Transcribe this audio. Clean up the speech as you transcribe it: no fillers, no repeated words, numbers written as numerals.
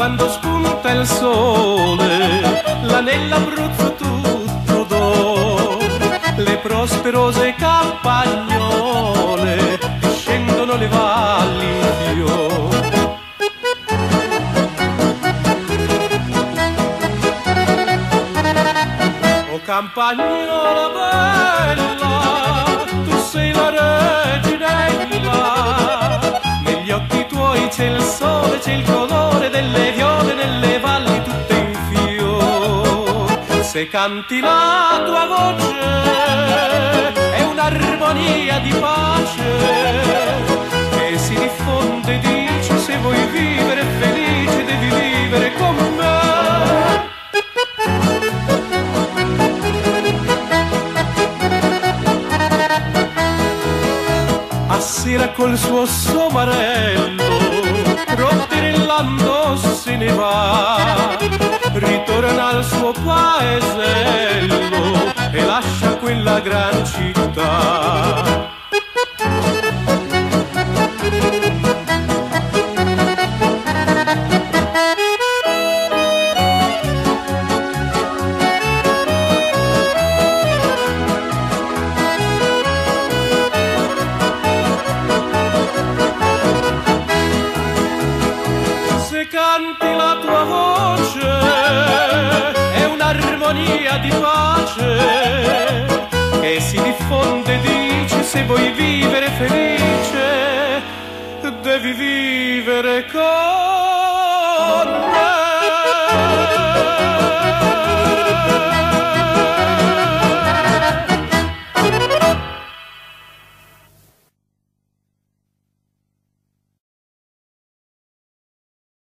quando spunta il sole, là nell'Abruzzo tutto do, le prosperose campagnole scendono le valli in fiore. Oh campagnola bella, tu sei la reginella, negli occhi tuoi c'è il sole, c'è il colore delle viole nelle valli tutte in fiore. Se canti la tua voce è un'armonia di pace che si diffonde, dice se vuoi vivere felice devi vivere con me. A sera col suo somarello rotterellando se ne va, ritorna al suo paesello e lascia quella gran città. Se canti la tua voce è un'armonia di pace che si diffonde, dice se vuoi vivere felice devi vivere con